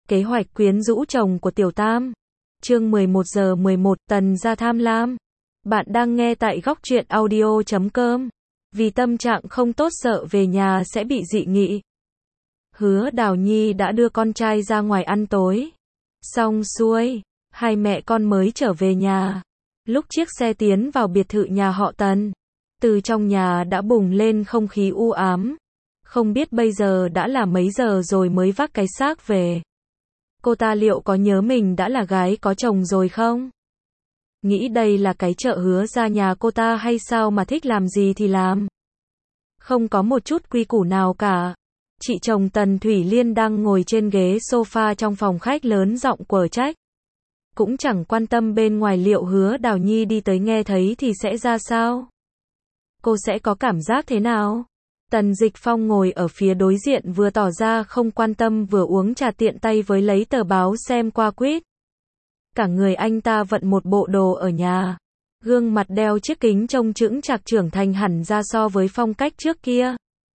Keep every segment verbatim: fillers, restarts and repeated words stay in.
Kế hoạch quyến rũ chồng của Tiểu Tam. Chương mười một giờ mười một, Tần gia tham lam. Bạn đang nghe tại góc truyện audio chấm com. Vì tâm trạng không tốt sợ về nhà sẽ bị dị nghị. Hứa Đào Nhi đã đưa con trai ra ngoài ăn tối. Xong xuôi, hai mẹ con mới trở về nhà. Lúc chiếc xe tiến vào biệt thự nhà họ Tần, từ trong nhà đã bùng lên không khí u ám. Không biết bây giờ đã là mấy giờ rồi mới vác cái xác về. Cô ta liệu có nhớ mình đã là gái có chồng rồi không? Nghĩ đây là cái chợ Hứa ra nhà cô ta hay sao mà thích làm gì thì làm. Không có một chút quy củ nào cả. Chị chồng Tần Thủy Liên đang ngồi trên ghế sofa trong phòng khách lớn giọng quở trách. Cũng chẳng quan tâm bên ngoài liệu Hứa Đào Nhi đi tới nghe thấy thì sẽ ra sao. Cô sẽ có cảm giác thế nào? Tần Dịch Phong ngồi ở phía đối diện vừa tỏ ra không quan tâm vừa uống trà tiện tay với lấy tờ báo xem qua quýt. Cả người anh ta vận một bộ đồ ở nhà. Gương mặt đeo chiếc kính trông chững chạc trưởng thành hẳn ra so với phong cách trước kia.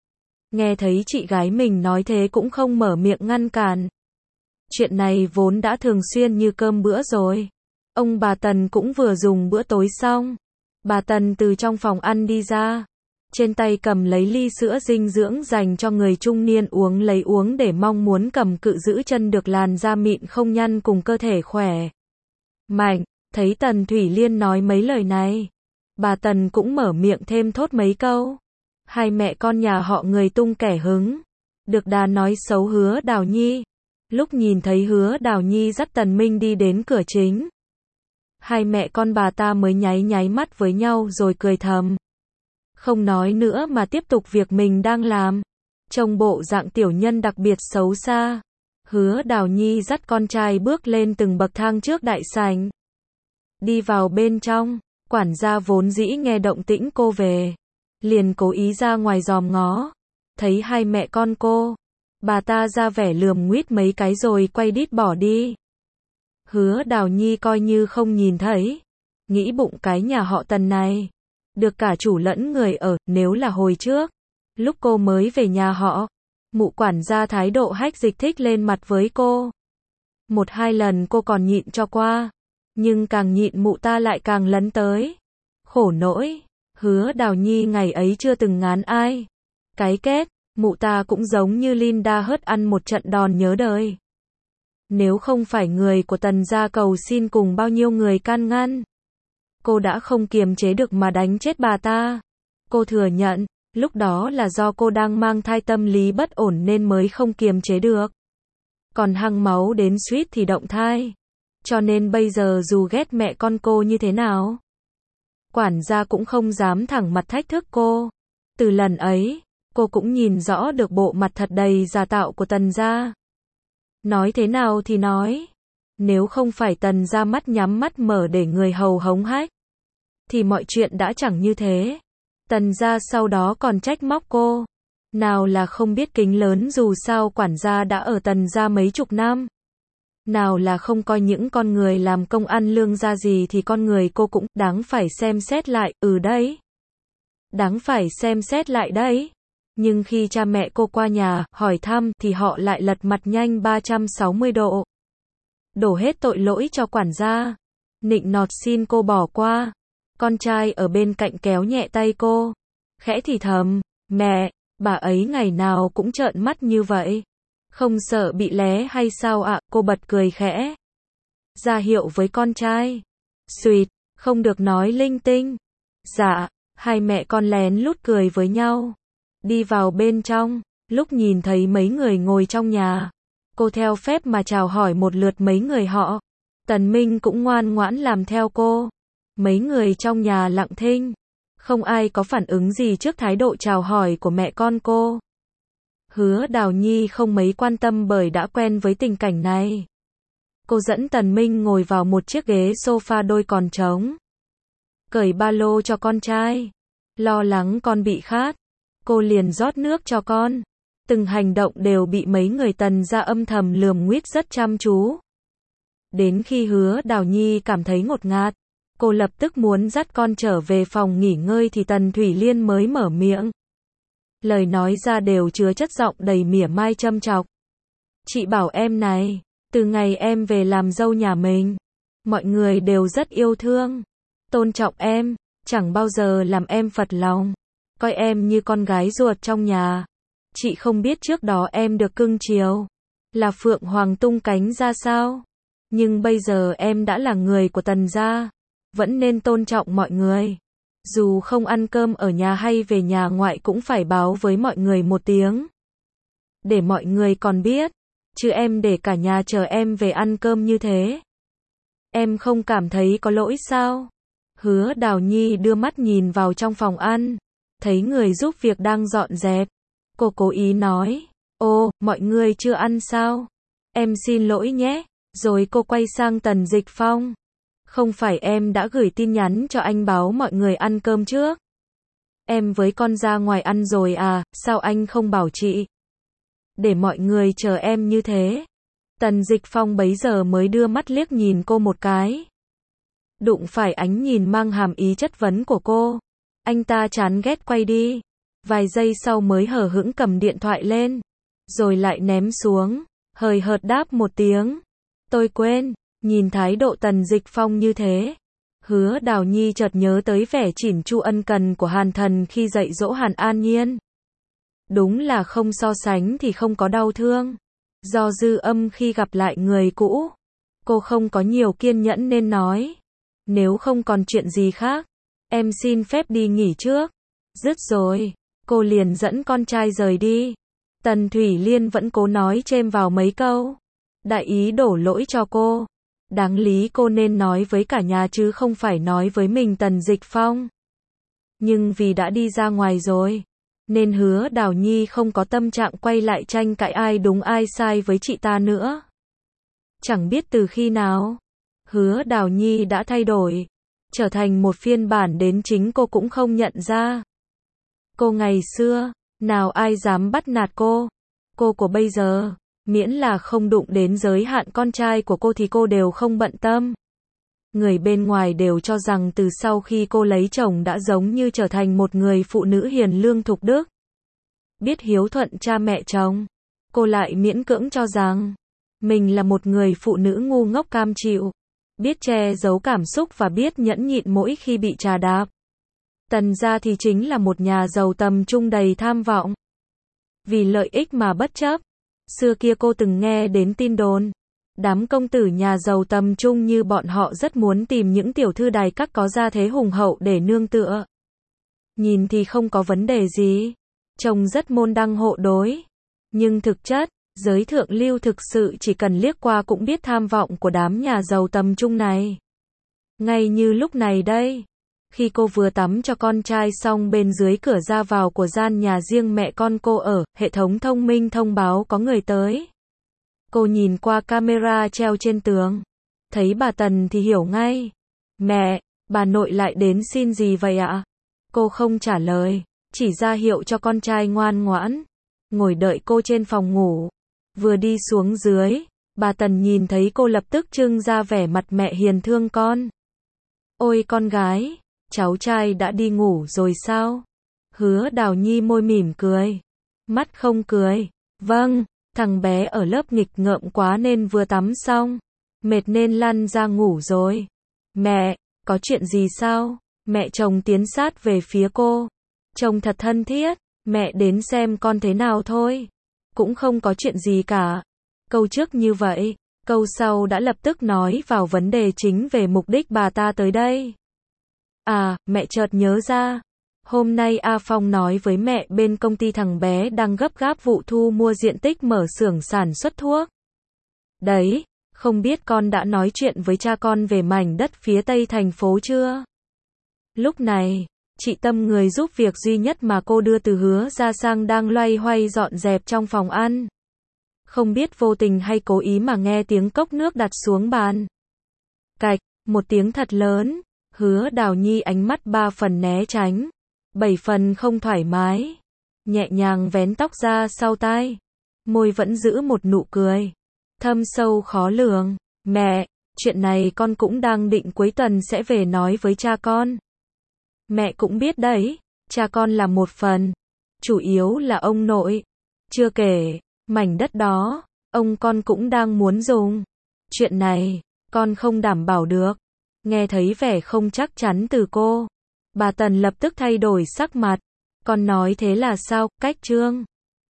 Nghe thấy chị gái mình nói thế cũng không mở miệng ngăn cản. Chuyện này vốn đã thường xuyên như cơm bữa rồi. Ông bà Tần cũng vừa dùng bữa tối xong. Bà Tần từ trong phòng ăn đi ra. Trên tay cầm lấy ly sữa dinh dưỡng dành cho người trung niên uống lấy uống để mong muốn cầm cự giữ chân được làn da mịn không nhăn cùng cơ thể khỏe mạnh. Thấy Tần Thủy Liên nói mấy lời này, bà Tần cũng mở miệng thêm thốt mấy câu. Hai mẹ con nhà họ người tung kẻ hứng. Được đà nói xấu Hứa Đào Nhi. Lúc nhìn thấy Hứa Đào Nhi dắt Tần Minh đi đến cửa chính, hai mẹ con bà ta mới nháy nháy mắt với nhau rồi cười thầm. Không nói nữa mà tiếp tục việc mình đang làm. Trông bộ dạng tiểu nhân đặc biệt xấu xa. Hứa Đào Nhi dắt con trai bước lên từng bậc thang trước đại sảnh. Đi vào bên trong, quản gia vốn dĩ nghe động tĩnh cô về, liền cố ý ra ngoài dòm ngó. Thấy hai mẹ con cô, bà ta ra vẻ lườm nguýt mấy cái rồi quay đít bỏ đi. Hứa Đào Nhi coi như không nhìn thấy. Nghĩ bụng cái nhà họ Tần này được cả chủ lẫn người ở, nếu là hồi trước, lúc cô mới về nhà họ, mụ quản gia thái độ hách dịch thích lên mặt với cô. Một hai lần cô còn nhịn cho qua, nhưng càng nhịn mụ ta lại càng lấn tới. Khổ nỗi, Hứa Đào Nhi ngày ấy chưa từng ngán ai. Cái kết, mụ ta cũng giống như Linda hớt ăn một trận đòn nhớ đời. Nếu không phải người của Tần gia cầu xin cùng bao nhiêu người can ngăn, cô đã không kiềm chế được mà đánh chết bà ta. Cô thừa nhận, lúc đó là do cô đang mang thai tâm lý bất ổn nên mới không kiềm chế được. Còn hăng máu đến suýt thì động thai. Cho nên bây giờ dù ghét mẹ con cô như thế nào, quản gia cũng không dám thẳng mặt thách thức cô. Từ lần ấy, cô cũng nhìn rõ được bộ mặt thật đầy giả tạo của Tần gia. Nói thế nào thì nói, nếu không phải Tần gia mắt nhắm mắt mở để người hầu hống hách, thì mọi chuyện đã chẳng như thế. Tần gia sau đó còn trách móc cô. Nào là không biết kính lớn dù sao quản gia đã ở Tần gia mấy chục năm. Nào là không coi những con người làm công ăn lương ra gì thì con người cô cũng đáng phải xem xét lại, ừ đấy. Đáng phải xem xét lại đấy. Nhưng khi cha mẹ cô qua nhà, hỏi thăm, thì họ lại lật mặt nhanh ba trăm sáu mươi độ. Đổ hết tội lỗi cho quản gia. Nịnh nọt xin cô bỏ qua. Con trai ở bên cạnh kéo nhẹ tay cô. Khẽ thì thầm, mẹ, bà ấy ngày nào cũng trợn mắt như vậy. Không sợ bị lé hay sao ạ? Cô bật cười khẽ. Ra hiệu với con trai. Xuyệt, không được nói linh tinh. Dạ, hai mẹ con lén lút cười với nhau. Đi vào bên trong, lúc nhìn thấy mấy người ngồi trong nhà, cô theo phép mà chào hỏi một lượt mấy người họ. Tần Minh cũng ngoan ngoãn làm theo cô. Mấy người trong nhà lặng thinh, không ai có phản ứng gì trước thái độ chào hỏi của mẹ con cô. Hứa Đào Nhi không mấy quan tâm bởi đã quen với tình cảnh này. Cô dẫn Tần Minh ngồi vào một chiếc ghế sofa đôi còn trống. Cởi ba lô cho con trai. Lo lắng con bị khát, cô liền rót nước cho con. Từng hành động đều bị mấy người Tần gia âm thầm lườm nguýt rất chăm chú. Đến khi Hứa Đào Nhi cảm thấy ngột ngạt, cô lập tức muốn dắt con trở về phòng nghỉ ngơi thì Tần Thủy Liên mới mở miệng. Lời nói ra đều chứa chất giọng đầy mỉa mai châm chọc. Chị bảo em này, Từ ngày em về làm dâu nhà mình, mọi người đều rất yêu thương, tôn trọng em, chẳng bao giờ làm em phật lòng, coi em như con gái ruột trong nhà. Chị không biết trước đó em được cưng chiều, là phượng hoàng tung cánh ra sao, nhưng bây giờ em đã là người của Tần gia, vẫn nên tôn trọng mọi người. Dù không ăn cơm ở nhà hay về nhà ngoại cũng phải báo với mọi người một tiếng, để mọi người còn biết, chứ em để cả nhà chờ em về ăn cơm như thế. Em không cảm thấy có lỗi sao? Hứa Đào Nhi đưa mắt nhìn vào trong phòng ăn, thấy người giúp việc đang dọn dẹp. Cô cố ý nói, ô, mọi người chưa ăn sao? Em xin lỗi nhé. Rồi cô quay sang Tần Dịch Phong. Không phải em đã gửi tin nhắn cho anh báo mọi người ăn cơm trước? Em với con ra ngoài ăn rồi à, sao anh không bảo chị? Để mọi người chờ em như thế. Tần Dịch Phong bấy giờ mới đưa mắt liếc nhìn cô một cái. Đụng phải ánh nhìn mang hàm ý chất vấn của cô. Anh ta chán ghét quay đi. Vài giây sau mới hờ hững cầm điện thoại lên. Rồi lại ném xuống. Hời hợt đáp một tiếng. Tôi quên. Nhìn thái độ Tần Dịch Phong như thế. Hứa Đào Nhi chợt nhớ tới vẻ chỉn chu ân cần của Hàn Thần khi dạy dỗ Hàn An Nhiên. Đúng là không so sánh thì không có đau thương. Do dư âm khi gặp lại người cũ. Cô không có nhiều kiên nhẫn nên nói. Nếu không còn chuyện gì khác, em xin phép đi nghỉ trước. Dứt rồi, cô liền dẫn con trai rời đi. Tần Thủy Liên vẫn cố nói chêm vào mấy câu. Đại ý đổ lỗi cho cô. Đáng lý cô nên nói với cả nhà chứ không phải nói với mình Tần Dịch Phong. Nhưng vì đã đi ra ngoài rồi, nên Hứa Đào Nhi không có tâm trạng quay lại tranh cãi ai đúng ai sai với chị ta nữa. Chẳng biết từ khi nào, Hứa Đào Nhi đã thay đổi, trở thành một phiên bản đến chính cô cũng không nhận ra. Cô ngày xưa, nào ai dám bắt nạt cô. Cô của bây giờ, miễn là không đụng đến giới hạn con trai của cô thì cô đều không bận tâm. Người bên ngoài đều cho rằng từ sau khi cô lấy chồng đã giống như trở thành một người phụ nữ hiền lương thục đức. Biết hiếu thuận cha mẹ chồng. Cô lại miễn cưỡng cho rằng mình là một người phụ nữ ngu ngốc cam chịu. Biết che giấu cảm xúc và biết nhẫn nhịn mỗi khi bị trà đạp. Tần gia thì chính là một nhà giàu tầm trung đầy tham vọng. Vì lợi ích mà bất chấp. Xưa kia cô từng nghe đến tin đồn. Đám công tử nhà giàu tầm trung như bọn họ rất muốn tìm những tiểu thư đài các có gia thế hùng hậu để nương tựa. Nhìn thì không có vấn đề gì. Chồng rất môn đăng hộ đối. Nhưng thực chất, giới thượng lưu thực sự chỉ cần liếc qua cũng biết tham vọng của đám nhà giàu tầm trung này. Ngay như lúc này đây, khi cô vừa tắm cho con trai xong bên dưới cửa ra vào của gian nhà riêng mẹ con cô ở, hệ thống thông minh thông báo có người tới. Cô nhìn qua camera treo trên tường, thấy bà Tần thì hiểu ngay. Mẹ, bà nội lại đến xin gì vậy ạ? Cô không trả lời, chỉ ra hiệu cho con trai ngoan ngoãn, ngồi đợi cô trên phòng ngủ. Vừa đi xuống dưới, bà Tần nhìn thấy cô lập tức trưng ra vẻ mặt mẹ hiền thương con. Ôi con gái, cháu trai đã đi ngủ rồi sao? Hứa Đào Nhi môi mỉm cười, mắt không cười. Vâng, thằng bé ở lớp nghịch ngợm quá nên vừa tắm xong, mệt nên lăn ra ngủ rồi. Mẹ, có chuyện gì sao? Mẹ chồng tiến sát về phía cô. Chồng thật thân thiết, mẹ đến xem con thế nào thôi. Cũng không có chuyện gì cả. Câu trước như vậy, câu sau đã lập tức nói vào vấn đề chính về mục đích bà ta tới đây. À, mẹ chợt nhớ ra. Hôm nay A Phong nói với mẹ bên công ty thằng bé đang gấp gáp vụ thu mua diện tích mở xưởng sản xuất thuốc. Đấy, không biết con đã nói chuyện với cha con về mảnh đất phía tây thành phố chưa? Lúc này, chị Tâm người giúp việc duy nhất mà cô đưa từ Hứa ra sang đang loay hoay dọn dẹp trong phòng ăn. Không biết vô tình hay cố ý mà nghe tiếng cốc nước đặt xuống bàn. Cạch, một tiếng thật lớn, Hứa Đào Nhi ánh mắt ba phần né tránh, bảy phần không thoải mái, nhẹ nhàng vén tóc ra sau tai, môi vẫn giữ một nụ cười thâm sâu khó lường. Mẹ, chuyện này con cũng đang định cuối tuần sẽ về nói với cha con. Mẹ cũng biết đấy, cha con là một phần, chủ yếu là ông nội. Chưa kể, mảnh đất đó, Ông con cũng đang muốn dùng. Chuyện này, con không đảm bảo được. Nghe thấy vẻ không chắc chắn từ cô, bà Tần lập tức thay đổi sắc mặt. Con nói thế là sao, Cách Trương?